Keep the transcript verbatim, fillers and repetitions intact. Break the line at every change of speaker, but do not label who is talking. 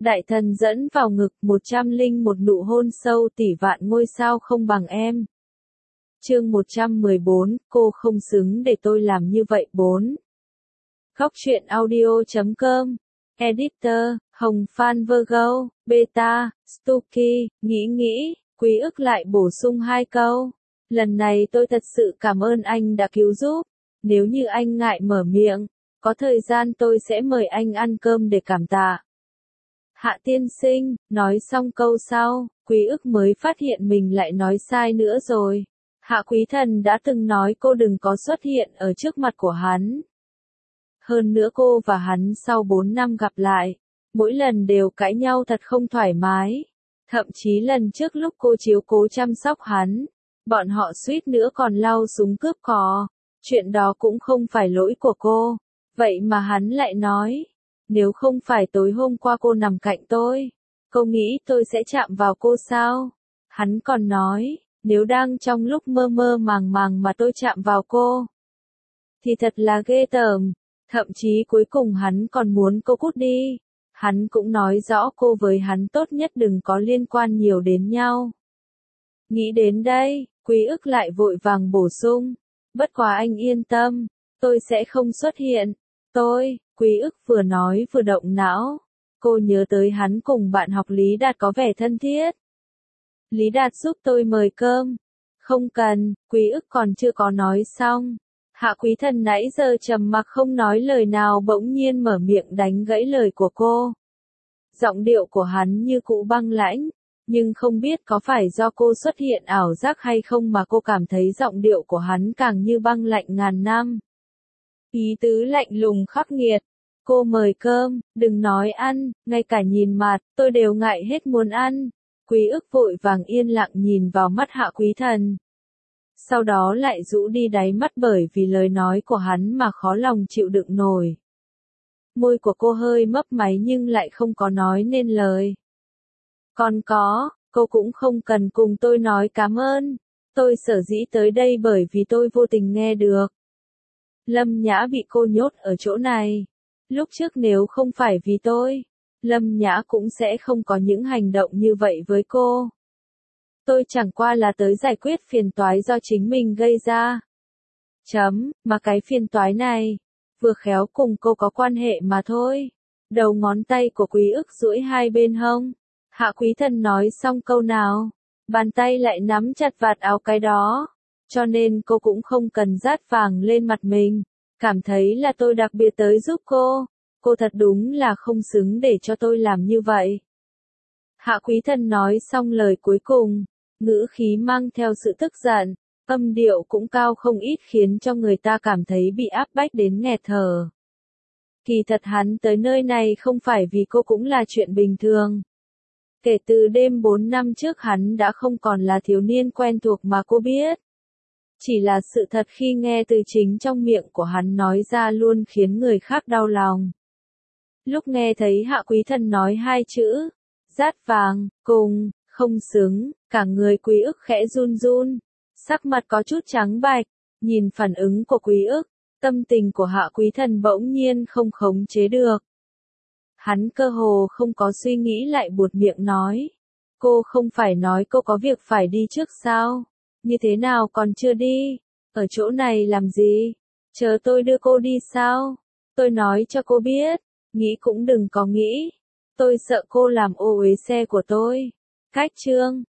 Đại thần dẫn vào ngực, một trăm linh một nụ hôn sâu tỷ vạn ngôi sao không bằng em. Chương một trăm mười bốn, cô không xứng để tôi làm như vậy. Bốn. Góc truyện audio chấm com. Editor, Hồng Phan Virgo, Beta, Stucky, nghĩ nghĩ, Quý ức lại bổ sung hai câu. Lần này tôi thật sự cảm ơn anh đã cứu giúp. Nếu như anh ngại mở miệng, có thời gian tôi sẽ mời anh ăn cơm để cảm tạ. Hạ tiên sinh, nói xong câu sau, Quý ức mới phát hiện mình lại nói sai nữa rồi. Hạ Quý Thần đã từng nói cô đừng có xuất hiện ở trước mặt của hắn. Hơn nữa cô và hắn sau bốn năm gặp lại, mỗi lần đều cãi nhau thật không thoải mái. Thậm chí lần trước lúc cô chiếu cố chăm sóc hắn, bọn họ suýt nữa còn lao súng cướp cò. Chuyện đó cũng không phải lỗi của cô. Vậy mà hắn lại nói, nếu không phải tối hôm qua cô nằm cạnh tôi, cô nghĩ tôi sẽ chạm vào cô sao? Hắn còn nói, nếu đang trong lúc mơ mơ màng màng mà tôi chạm vào cô, thì thật là ghê tởm. Thậm chí cuối cùng hắn còn muốn cô cút đi. Hắn cũng nói rõ cô với hắn tốt nhất đừng có liên quan nhiều đến nhau. Nghĩ đến đây, Quý ức lại vội vàng bổ sung. Bất quá anh yên tâm, tôi sẽ không xuất hiện. Tôi, Quý ức vừa nói vừa động não. Cô nhớ tới hắn cùng bạn học Lý Đạt có vẻ thân thiết. Lý Đạt giúp tôi mời cơm. Không cần, Quý ức còn chưa có nói xong. Hạ Quý Thần nãy giờ trầm mặc không nói lời nào bỗng nhiên mở miệng đánh gãy lời của cô. Giọng điệu của hắn như cũ băng lãnh, nhưng không biết có phải do cô xuất hiện ảo giác hay không mà cô cảm thấy giọng điệu của hắn càng như băng lạnh ngàn năm. Ý tứ lạnh lùng khắc nghiệt. Cô mời cơm, đừng nói ăn, ngay cả nhìn mặt, tôi đều ngại hết muốn ăn. Quý ức vội vàng yên lặng nhìn vào mắt Hạ Quý Thần. Sau đó lại rũ đi đáy mắt bởi vì lời nói của hắn mà khó lòng chịu đựng nổi. Môi của cô hơi mấp máy nhưng lại không có nói nên lời. Còn có, cô cũng không cần cùng tôi nói cảm ơn. Tôi sở dĩ tới đây bởi vì tôi vô tình nghe được. Lâm Nhã bị cô nhốt ở chỗ này. Lúc trước nếu không phải vì tôi, Lâm Nhã cũng sẽ không có những hành động như vậy với cô. Tôi chẳng qua là tới giải quyết phiền toái do chính mình gây ra. Chấm, mà cái phiền toái này, vừa khéo cùng cô có quan hệ mà thôi. Đầu ngón tay của Quý ức duỗi hai bên hông. Hạ Quý Thần nói xong câu nào, bàn tay lại nắm chặt vạt áo cái đó. Cho nên cô cũng không cần dát vàng lên mặt mình. Cảm thấy là tôi đặc biệt tới giúp cô. Cô thật đúng là không xứng để cho tôi làm như vậy. Hạ Quý Thần nói xong lời cuối cùng, ngữ khí mang theo sự tức giận, âm điệu cũng cao không ít khiến cho người ta cảm thấy bị áp bách đến nghẹt thở. Kỳ thật hắn tới nơi này không phải vì cô cũng là chuyện bình thường. Kể từ đêm bốn năm trước hắn đã không còn là thiếu niên quen thuộc mà cô biết. Chỉ là sự thật khi nghe từ chính trong miệng của hắn nói ra luôn khiến người khác đau lòng. Lúc nghe thấy Hạ Quý Thần nói hai chữ, dát vàng, cùng, không xứng, cả người Quý ức khẽ run run, sắc mặt có chút trắng bạch, nhìn phản ứng của Quý ức, tâm tình của Hạ Quý Thần bỗng nhiên không khống chế được. Hắn cơ hồ không có suy nghĩ lại buột miệng nói, cô không phải nói cô có việc phải đi trước sao, như thế nào còn chưa đi, ở chỗ này làm gì, chờ tôi đưa cô đi sao, tôi nói cho cô biết, nghĩ cũng đừng có nghĩ, tôi sợ cô làm ô uế xe của tôi. Cách chương